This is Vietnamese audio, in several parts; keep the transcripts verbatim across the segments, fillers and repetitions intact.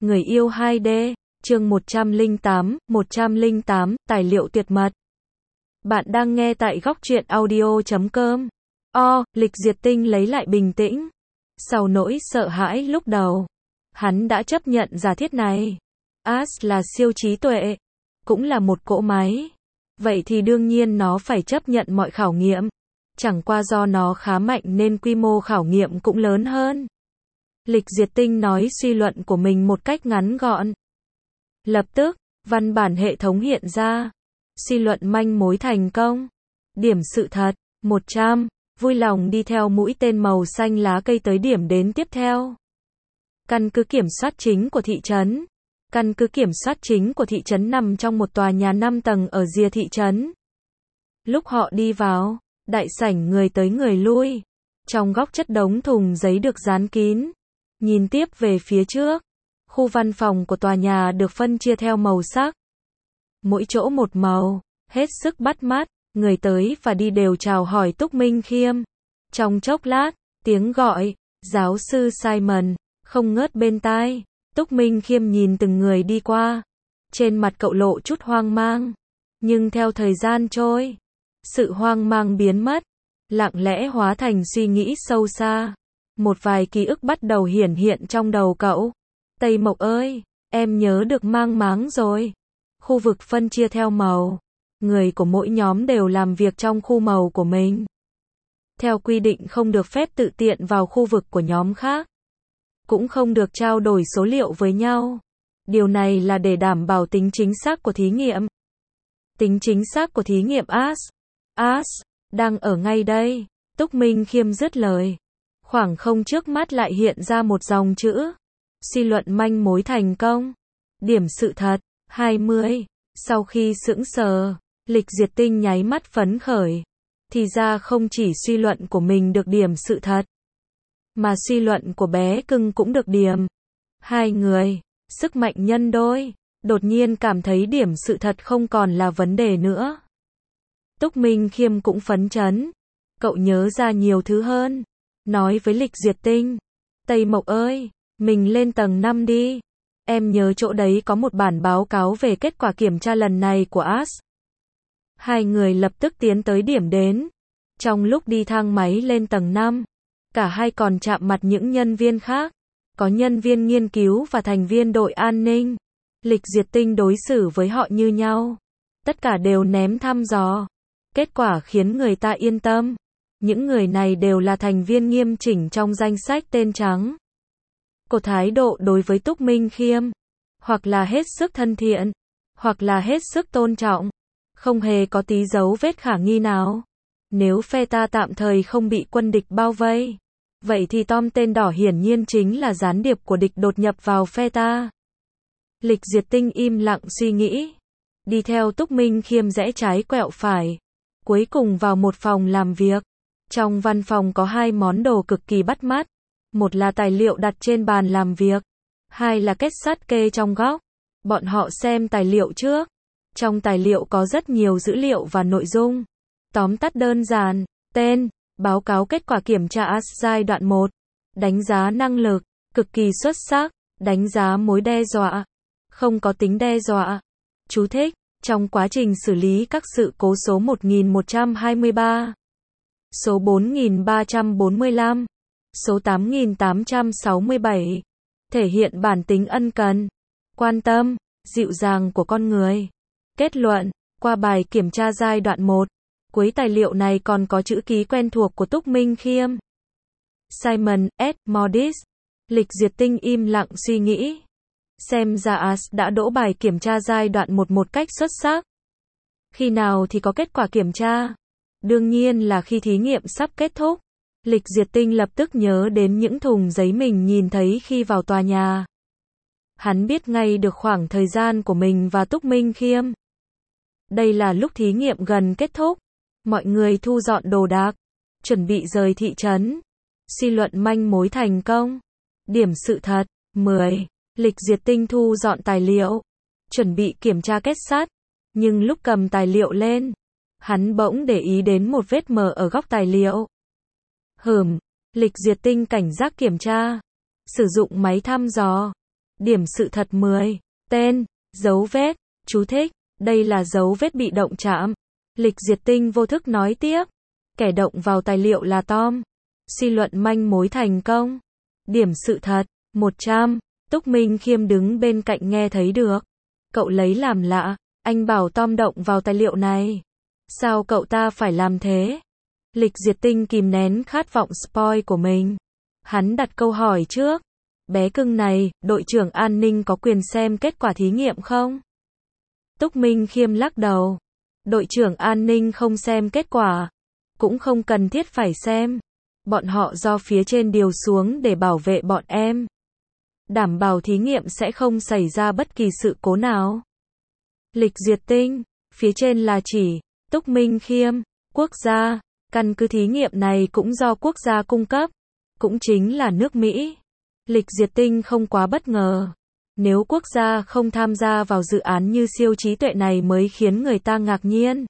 Người yêu hai D, chương một trăm lẻ tám, một trăm lẻ tám, tài liệu tuyệt mật. Bạn đang nghe tại góc truyện audio chấm com. O, Lịch Diệt Tinh lấy lại bình tĩnh. Sau nỗi sợ hãi lúc đầu, hắn đã chấp nhận giả thiết này. As là siêu trí tuệ, cũng là một cỗ máy. Vậy thì đương nhiên nó phải chấp nhận mọi khảo nghiệm. Chẳng qua do nó khá mạnh nên quy mô khảo nghiệm cũng lớn hơn. Lịch Diệt Tinh nói suy luận của mình một cách ngắn gọn. Lập tức, văn bản hệ thống hiện ra. Suy luận manh mối thành công. Điểm sự thật, một trăm. Vui lòng đi theo mũi tên màu xanh lá cây tới điểm đến tiếp theo. Căn cứ kiểm soát chính của thị trấn. Căn cứ kiểm soát chính của thị trấn nằm trong một tòa nhà năm tầng ở rìa thị trấn. Lúc họ đi vào, đại sảnh người tới người lui. Trong góc chất đống thùng giấy được dán kín. Nhìn tiếp về phía trước, khu văn phòng của tòa nhà được phân chia theo màu sắc. Mỗi chỗ một màu, hết sức bắt mắt, người tới và đi đều chào hỏi Túc Minh Khiêm. Trong chốc lát, tiếng gọi, giáo sư Simon, không ngớt bên tai. Túc Minh Khiêm nhìn từng người đi qua. Trên mặt cậu lộ chút hoang mang. Nhưng theo thời gian trôi, sự hoang mang biến mất, lặng lẽ hóa thành suy nghĩ sâu xa. Một vài ký ức bắt đầu hiển hiện trong đầu cậu. Tây Mộc ơi, em nhớ được mang máng rồi. Khu vực phân chia theo màu. Người của mỗi nhóm đều làm việc trong khu màu của mình. Theo quy định không được phép tự tiện vào khu vực của nhóm khác. Cũng không được trao đổi số liệu với nhau. Điều này là để đảm bảo tính chính xác của thí nghiệm. Tính chính xác của thí nghiệm As. As, đang ở ngay đây. Túc Minh Khiêm dứt lời. Khoảng không trước mắt lại hiện ra một dòng chữ. Suy luận manh mối thành công. Điểm sự thật, hai mươi. Sau khi sững sờ, Lịch Diệt Tinh nháy mắt phấn khởi. Thì ra không chỉ suy luận của mình được điểm sự thật, mà suy luận của bé cưng cũng được điểm. Hai người, sức mạnh nhân đôi, đột nhiên cảm thấy điểm sự thật không còn là vấn đề nữa. Túc Minh Khiêm cũng phấn chấn. Cậu nhớ ra nhiều thứ hơn. Nói với Lịch Diệt Tinh. Tây Mộc ơi, mình lên tầng năm đi. Em nhớ chỗ đấy có một bản báo cáo về kết quả kiểm tra lần này của As. Hai người lập tức tiến tới điểm đến. Trong lúc đi thang máy lên tầng năm, cả hai còn chạm mặt những nhân viên khác. Có nhân viên nghiên cứu và thành viên đội an ninh. Lịch Diệt Tinh đối xử với họ như nhau. Tất cả đều ném thăm dò. Kết quả khiến người ta yên tâm. Những người này đều là thành viên nghiêm chỉnh trong danh sách tên trắng. Có thái độ đối với Túc Minh Khiêm, hoặc là hết sức thân thiện, hoặc là hết sức tôn trọng, không hề có tí dấu vết khả nghi nào. Nếu phe ta tạm thời không bị quân địch bao vây, vậy thì Tom tên đỏ hiển nhiên chính là gián điệp của địch đột nhập vào phe ta. Lịch Diệt Tinh im lặng suy nghĩ, đi theo Túc Minh Khiêm rẽ trái quẹo phải, cuối cùng vào một phòng làm việc. Trong văn phòng có hai món đồ cực kỳ bắt mắt. Một là tài liệu đặt trên bàn làm việc. Hai là kết sắt kê trong góc. Bọn họ xem tài liệu trước. Trong tài liệu có rất nhiều dữ liệu và nội dung. Tóm tắt đơn giản. Tên, báo cáo kết quả kiểm tra As giai đoạn một. Đánh giá năng lực, cực kỳ xuất sắc. Đánh giá mối đe dọa, không có tính đe dọa. Chú thích, trong quá trình xử lý các sự cố số một nghìn một trăm hai mươi ba. Số bốn nghìn ba trăm bốn mươi lăm, số tám nghìn tám trăm sáu mươi bảy, thể hiện bản tính ân cần, quan tâm, dịu dàng của con người. Kết luận, qua bài kiểm tra giai đoạn một, cuối tài liệu này còn có chữ ký quen thuộc của Túc Minh Khiêm. Simon S. Modis. Lịch Diệt Tinh im lặng suy nghĩ. Xem ra As đã đỗ bài kiểm tra giai đoạn một một cách xuất sắc. Khi nào thì có kết quả kiểm tra? Đương nhiên là khi thí nghiệm sắp kết thúc. Lịch Diệt Tinh lập tức nhớ đến những thùng giấy mình nhìn thấy khi vào tòa nhà. Hắn biết ngay được khoảng thời gian của mình và Túc Minh Khiêm. Đây là lúc thí nghiệm gần kết thúc. Mọi người thu dọn đồ đạc, chuẩn bị rời thị trấn. Suy luận manh mối thành công. Điểm sự thật, mười. Lịch Diệt Tinh thu dọn tài liệu, chuẩn bị kiểm tra kết sắt. Nhưng lúc cầm tài liệu lên, hắn bỗng để ý đến một vết mờ ở góc tài liệu. Hừm, Lịch Diệt Tinh cảnh giác kiểm tra. Sử dụng máy thăm dò. Điểm sự thật mười. Tên, dấu vết, chú thích, đây là dấu vết bị động chạm. Lịch Diệt Tinh vô thức nói tiếp. Kẻ động vào tài liệu là Tom. Suy luận manh mối thành công. Điểm sự thật, một trăm. Túc Minh Khiêm đứng bên cạnh nghe thấy được. Cậu lấy làm lạ, anh bảo Tom động vào tài liệu này. Sao cậu ta phải làm thế? Lịch Diệt Tinh kìm nén khát vọng spoil của mình. Hắn đặt câu hỏi trước. Bé cưng này, đội trưởng an ninh có quyền xem kết quả thí nghiệm không? Túc Minh Khiêm lắc đầu. Đội trưởng an ninh không xem kết quả. Cũng không cần thiết phải xem. Bọn họ do phía trên điều xuống để bảo vệ bọn em. Đảm bảo thí nghiệm sẽ không xảy ra bất kỳ sự cố nào. Lịch Diệt Tinh, phía trên là chỉ, Túc Minh Khiêm, quốc gia, căn cứ thí nghiệm này cũng do quốc gia cung cấp, cũng chính là nước Mỹ. Lịch Diệt Tinh không quá bất ngờ. Nếu quốc gia không tham gia vào dự án như siêu trí tuệ này mới khiến người ta ngạc nhiên.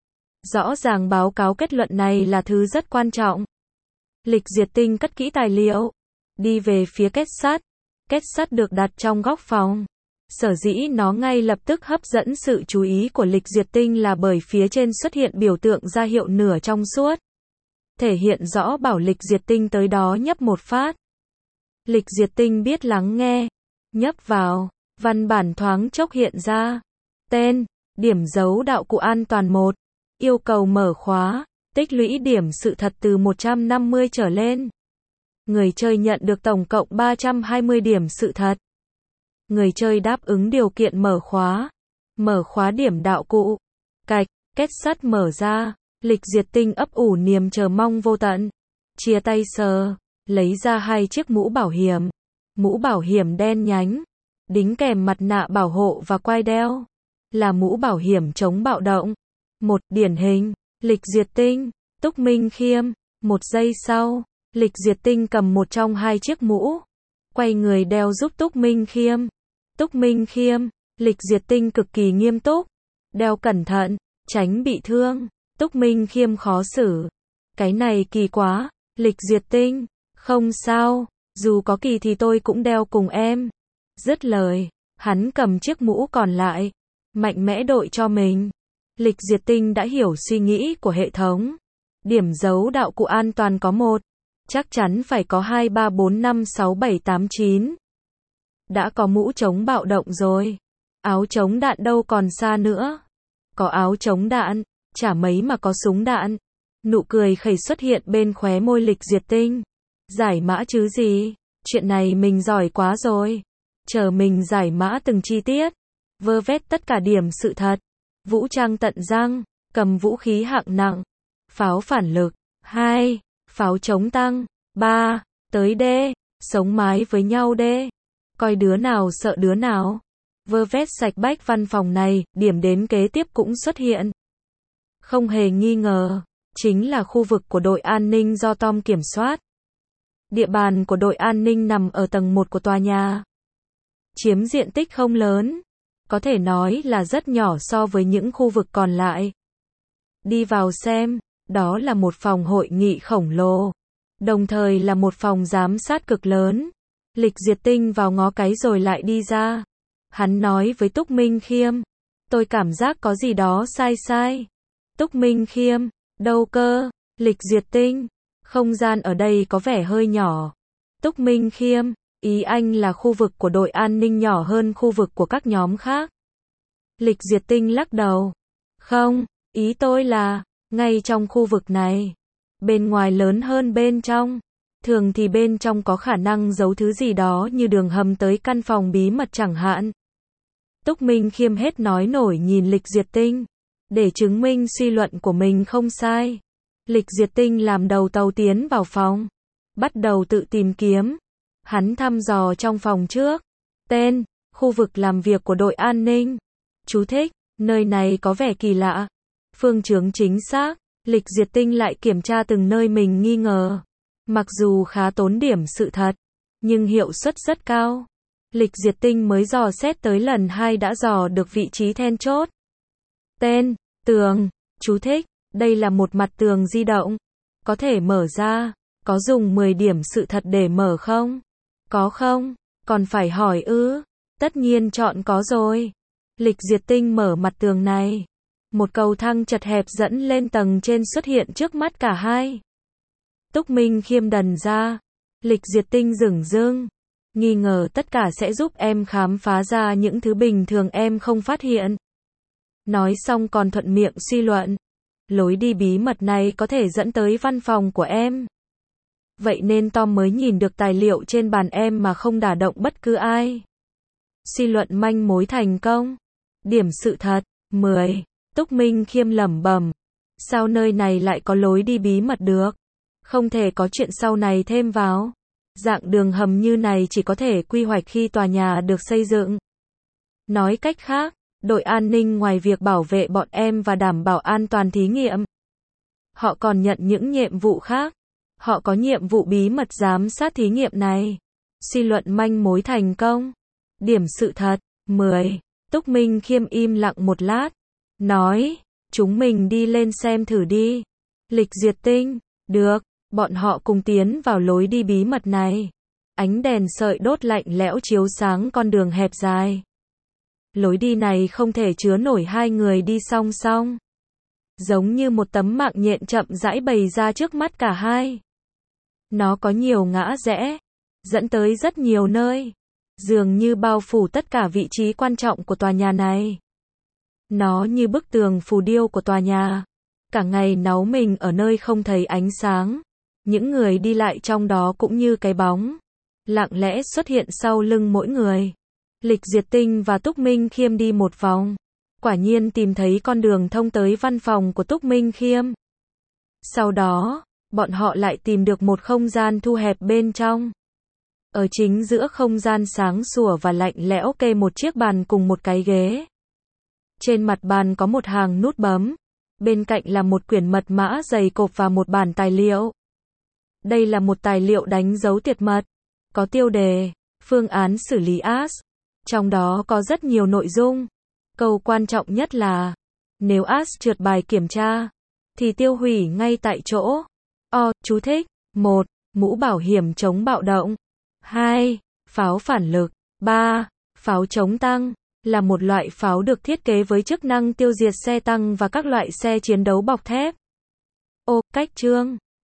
Rõ ràng báo cáo kết luận này là thứ rất quan trọng. Lịch Diệt Tinh cất kỹ tài liệu, đi về phía kết sắt. Kết sắt được đặt trong góc phòng. Sở dĩ nó ngay lập tức hấp dẫn sự chú ý của Lịch Diệt Tinh là bởi phía trên xuất hiện biểu tượng ra hiệu nửa trong suốt. Thể hiện rõ bảo Lịch Diệt Tinh tới đó nhấp một phát. Lịch Diệt Tinh biết lắng nghe. Nhấp vào, văn bản thoáng chốc hiện ra. Tên, điểm dấu đạo cụ an toàn một. Yêu cầu mở khóa, tích lũy điểm sự thật từ một trăm năm mươi trở lên. Người chơi nhận được tổng cộng ba trăm hai mươi điểm sự thật. Người chơi đáp ứng điều kiện mở khóa. Mở khóa điểm đạo cụ. Cạch, kết sắt mở ra. Lịch Diệt Tinh ấp ủ niềm chờ mong vô tận. Chia tay sờ, lấy ra hai chiếc mũ bảo hiểm. Mũ bảo hiểm đen nhánh, đính kèm mặt nạ bảo hộ và quai đeo. Là mũ bảo hiểm chống bạo động. Một điển hình, Lịch Diệt Tinh, Túc Minh Khiêm. Một giây sau, Lịch Diệt Tinh cầm một trong hai chiếc mũ. Quay người đeo giúp Túc Minh Khiêm. Túc Minh Khiêm, Lịch Diệt Tinh cực kỳ nghiêm túc. Đeo cẩn thận, tránh bị thương. Túc Minh Khiêm khó xử. Cái này kỳ quá, Lịch Diệt Tinh. Không sao, dù có kỳ thì tôi cũng đeo cùng em. Dứt lời, hắn cầm chiếc mũ còn lại. Mạnh mẽ đội cho mình. Lịch Diệt Tinh đã hiểu suy nghĩ của hệ thống. Điểm dấu đạo cụ an toàn có một. Chắc chắn phải có hai, ba, bốn, năm, sáu, bảy, tám, chín. Đã có mũ chống bạo động rồi. Áo chống đạn đâu còn xa nữa. Có áo chống đạn, chả mấy mà có súng đạn. Nụ cười khẩy xuất hiện bên khóe môi Lịch Diệt Tinh. Giải mã chứ gì, chuyện này mình giỏi quá rồi. Chờ mình giải mã từng chi tiết. Vơ vét tất cả điểm sự thật. Vũ trang tận răng, cầm vũ khí hạng nặng. Pháo phản lực. hai. Pháo chống tăng. ba. Tới đê, sống mái với nhau đê. Coi đứa nào sợ đứa nào. Vơ vét sạch bách văn phòng này, điểm đến kế tiếp cũng xuất hiện. Không hề nghi ngờ, chính là khu vực của đội an ninh do Tom kiểm soát. Địa bàn của đội an ninh nằm ở tầng một của tòa nhà. Chiếm diện tích không lớn. Có thể nói là rất nhỏ so với những khu vực còn lại. Đi vào xem, đó là một phòng hội nghị khổng lồ. Đồng thời là một phòng giám sát cực lớn. Lịch Diệt Tinh vào ngó cái rồi lại đi ra. Hắn nói với Túc Minh Khiêm. Tôi cảm giác có gì đó sai sai. Túc Minh Khiêm. Đâu cơ? Lịch Diệt Tinh. Không gian ở đây có vẻ hơi nhỏ. Túc Minh Khiêm. Ý anh là khu vực của đội an ninh nhỏ hơn khu vực của các nhóm khác. Lịch Diệt Tinh lắc đầu. Không, ý tôi là, ngay trong khu vực này. Bên ngoài lớn hơn bên trong. Thường thì bên trong có khả năng giấu thứ gì đó như đường hầm tới căn phòng bí mật chẳng hạn. Túc Minh Khiêm hết nói nổi nhìn Lịch Diệt Tinh. Để chứng minh suy luận của mình không sai. Lịch Diệt Tinh làm đầu tàu tiến vào phòng. Bắt đầu tự tìm kiếm. Hắn thăm dò trong phòng trước. Tên, khu vực làm việc của đội an ninh. Chú thích, nơi này có vẻ kỳ lạ. Phương chướng chính xác. Lịch Diệt Tinh lại kiểm tra từng nơi mình nghi ngờ. Mặc dù khá tốn điểm sự thật, nhưng hiệu suất rất cao. Lịch Diệt Tinh mới dò xét tới lần hai đã dò được vị trí then chốt. Tên, tường, chú thích, đây là một mặt tường di động. Có thể mở ra. Có dùng mười điểm sự thật để mở không? Có không? Còn phải hỏi ư? Tất nhiên chọn có rồi. Lịch Diệt Tinh mở mặt tường này. Một cầu thang chật hẹp dẫn lên tầng trên xuất hiện trước mắt cả hai. Túc Minh Khiêm đần ra. Lịch Diệt Tinh dửng dưng. Nghi ngờ tất cả sẽ giúp em khám phá ra những thứ bình thường em không phát hiện. Nói xong còn thuận miệng suy luận. Lối đi bí mật này có thể dẫn tới văn phòng của em. Vậy nên Tom mới nhìn được tài liệu trên bàn em mà không đả động bất cứ ai. Suy luận manh mối thành công. Điểm sự thật, mười. Túc Minh Khiêm lẩm bẩm. Sao nơi này lại có lối đi bí mật được? Không thể có chuyện sau này thêm vào. Dạng đường hầm như này chỉ có thể quy hoạch khi tòa nhà được xây dựng. Nói cách khác, đội an ninh ngoài việc bảo vệ bọn em và đảm bảo an toàn thí nghiệm, họ còn nhận những nhiệm vụ khác. Họ có nhiệm vụ bí mật giám sát thí nghiệm này. Suy luận manh mối thành công. Điểm sự thật, mười. Túc Minh Khiêm im lặng một lát. Nói, chúng mình đi lên xem thử đi. Lịch Diệt Tinh, được, bọn họ cùng tiến vào lối đi bí mật này. Ánh đèn sợi đốt lạnh lẽo chiếu sáng con đường hẹp dài. Lối đi này không thể chứa nổi hai người đi song song. Giống như một tấm mạng nhện chậm rãi bày ra trước mắt cả hai. Nó có nhiều ngã rẽ, dẫn tới rất nhiều nơi, dường như bao phủ tất cả vị trí quan trọng của tòa nhà này. Nó như bức tường phù điêu của tòa nhà, cả ngày náu mình ở nơi không thấy ánh sáng. Những người đi lại trong đó cũng như cái bóng, lặng lẽ xuất hiện sau lưng mỗi người. Lịch Diệt Tinh và Túc Minh Khiêm đi một vòng, quả nhiên tìm thấy con đường thông tới văn phòng của Túc Minh Khiêm. Sau đó, bọn họ lại tìm được một không gian thu hẹp bên trong. Ở chính giữa không gian sáng sủa và lạnh lẽo kê một chiếc bàn cùng một cái ghế. Trên mặt bàn có một hàng nút bấm. Bên cạnh là một quyển mật mã dày cộp và một bản tài liệu. Đây là một tài liệu đánh dấu tuyệt mật. Có tiêu đề, phương án xử lý a ét. Trong đó có rất nhiều nội dung. Câu quan trọng nhất là, nếu a ét trượt bài kiểm tra, thì tiêu hủy ngay tại chỗ. O, chú thích. một. Mũ bảo hiểm chống bạo động. hai. Pháo phản lực. ba. Pháo chống tăng. Là một loại pháo được thiết kế với chức năng tiêu diệt xe tăng và các loại xe chiến đấu bọc thép. Ô, cách chương.